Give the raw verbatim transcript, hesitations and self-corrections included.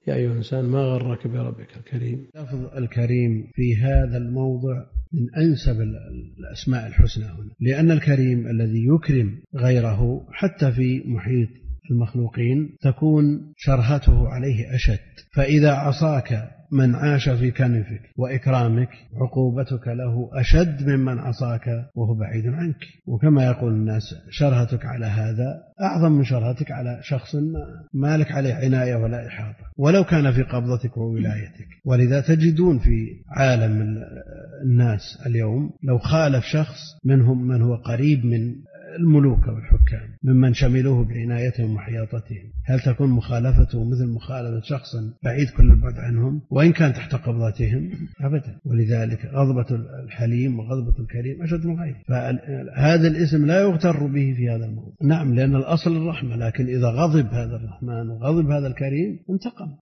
يا أيها الإنسان ما غرك بربك الكريم. لفظ الكريم في هذا الموضع من أنسب الأسماء الحسنى هنا، لأن الكريم الذي يكرم غيره حتى في محيط المخلوقين تكون شرهته عليه أشد، فإذا عصاك من عاش في كنفك وإكرامك عقوبتك له أشد ممن عصاك وهو بعيد عنك. وكما يقول الناس شرهتك على هذا أعظم من شرهتك على شخص ما لك عليه عناية ولا إحاطة ولو كان في قبضتك وولايتك. ولذا تجدون في عالم الناس اليوم لو خالف شخص منهم من هو قريب من الملوك والحكام ممن شملوه بعنايتهم ومحيطتهم، هل تكون مخالفته مثل مخالفة شخص بعيد كل البعد عنهم وإن كان تحت قبضتهم؟ أبدا. ولذلك غضبة الحليم وغضبة الكريم أشد من غيره، فهذا الاسم لا يغتر به في هذا الموضوع. نعم، لأن الأصل الرحمة، لكن إذا غضب هذا الرحمن وغضب هذا الكريم انتقم.